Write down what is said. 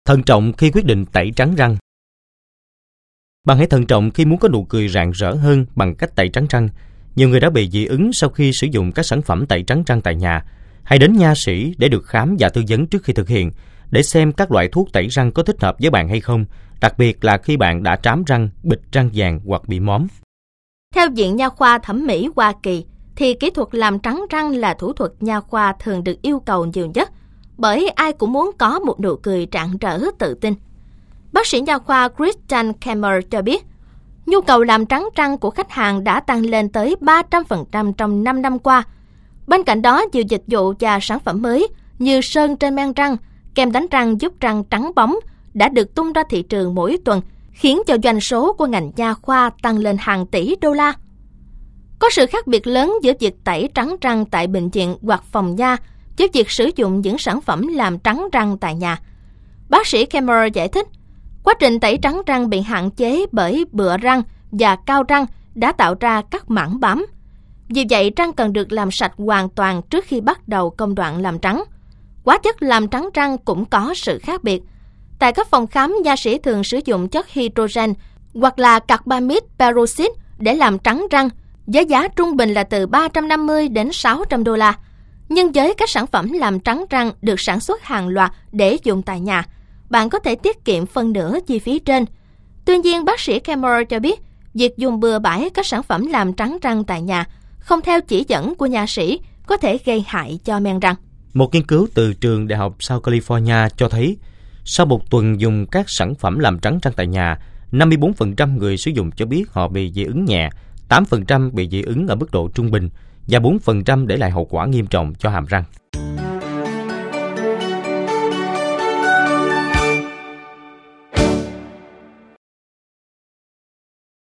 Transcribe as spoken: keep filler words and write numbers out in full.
Thận trọng khi quyết định tẩy trắng răng. Bạn hãy thận trọng khi muốn có nụ cười rạng rỡ hơn bằng cách tẩy trắng răng. Nhiều người đã bị dị ứng sau khi sử dụng các sản phẩm tẩy trắng răng tại nhà. Hãy đến nha sĩ để được khám và tư vấn trước khi thực hiện, để xem các loại thuốc tẩy răng có thích hợp với bạn hay không, đặc biệt là khi bạn đã trám răng, bịt răng vàng hoặc bị móm. Theo Viện Nha khoa Thẩm mỹ Hoa Kỳ, thì kỹ thuật làm trắng răng là thủ thuật nha khoa thường được yêu cầu nhiều nhất, bởi ai cũng muốn có một nụ cười rạng rỡ tự tin. Bác sĩ nha khoa Christian Kemmer cho biết, nhu cầu làm trắng răng của khách hàng đã tăng lên tới ba trăm phần trăm trong năm năm qua. Bên cạnh đó, nhiều dịch vụ và sản phẩm mới như sơn trên men răng, kem đánh răng giúp răng trắng bóng đã được tung ra thị trường mỗi tuần, khiến cho doanh số của ngành nha khoa tăng lên hàng tỷ đô la. Có sự khác biệt lớn giữa việc tẩy trắng răng tại bệnh viện hoặc phòng nha với việc sử dụng những sản phẩm làm trắng răng tại nhà. Bác sĩ Kemmer giải thích, quá trình tẩy trắng răng bị hạn chế bởi bựa răng và cao răng đã tạo ra các mảng bám. Vì vậy, răng cần được làm sạch hoàn toàn trước khi bắt đầu công đoạn làm trắng. Hóa chất làm trắng răng cũng có sự khác biệt. Tại các phòng khám, nha sĩ thường sử dụng chất hydrogen hoặc là carbamide peroxide để làm trắng răng, với giá trung bình là từ ba trăm năm mươi đến sáu trăm đô la. Nhưng với các sản phẩm làm trắng răng được sản xuất hàng loạt để dùng tại nhà, bạn có thể tiết kiệm phân nửa chi phí trên. Tuy nhiên, bác sĩ Kemmer cho biết, việc dùng bừa bãi các sản phẩm làm trắng răng tại nhà không theo chỉ dẫn của nha sĩ có thể gây hại cho men răng. Một nghiên cứu từ trường Đại học South California cho thấy, sau một tuần dùng các sản phẩm làm trắng răng tại nhà, năm mươi bốn phần trăm người sử dụng cho biết họ bị dị ứng nhẹ, tám phần trăm bị dị ứng ở mức độ trung bình và bốn phần trăm để lại hậu quả nghiêm trọng cho hàm răng.